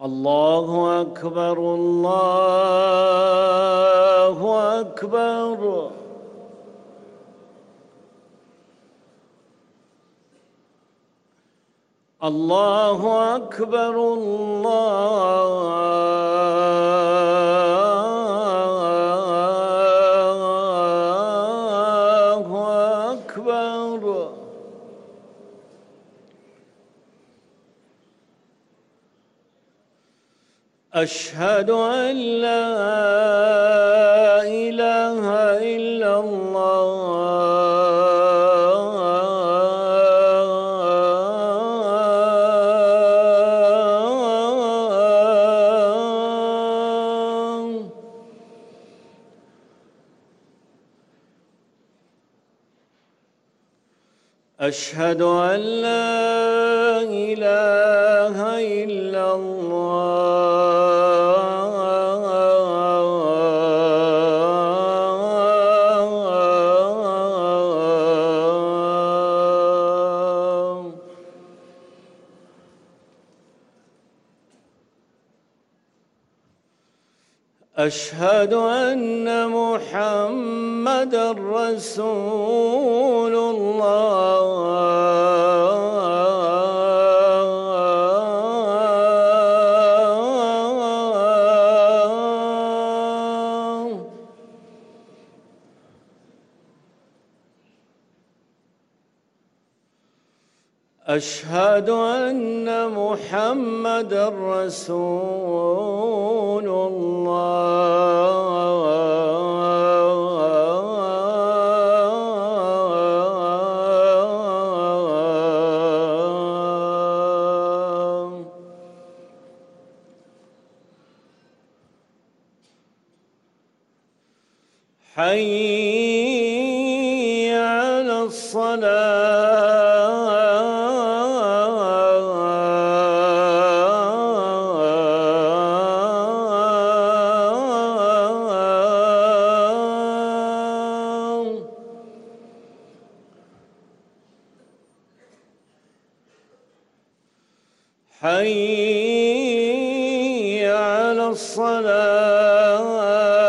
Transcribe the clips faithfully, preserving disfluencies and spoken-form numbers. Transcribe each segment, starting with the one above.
الله أكبر الله أكبر. الله أكبر الله أكبر. أشهد أن لا إله إلا الله أشهد أن لا إله إلا الله. أشهد أن محمدًا رسول الله. أشهد أن محمدًا رسول الله. حي على الصلاة. حي على الصلاة.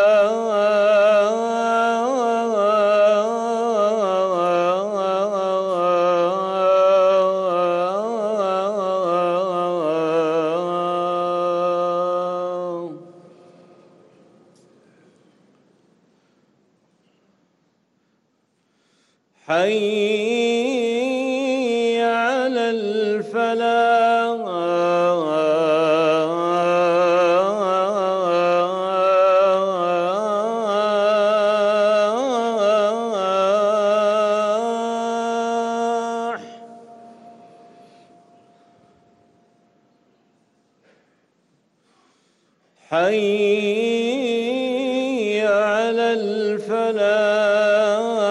حي على الفلاح. حي على الفلاح.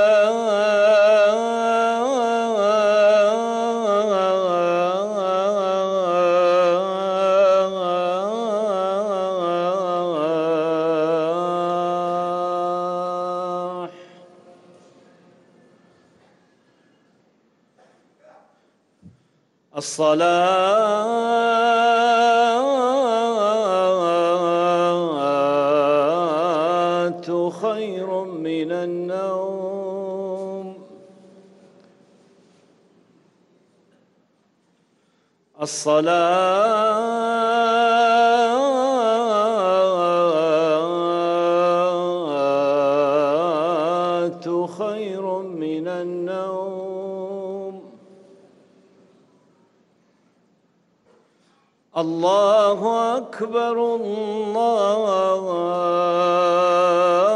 الصلاة خير من النوم. الصلاة خير من النوم. الله أكبر الله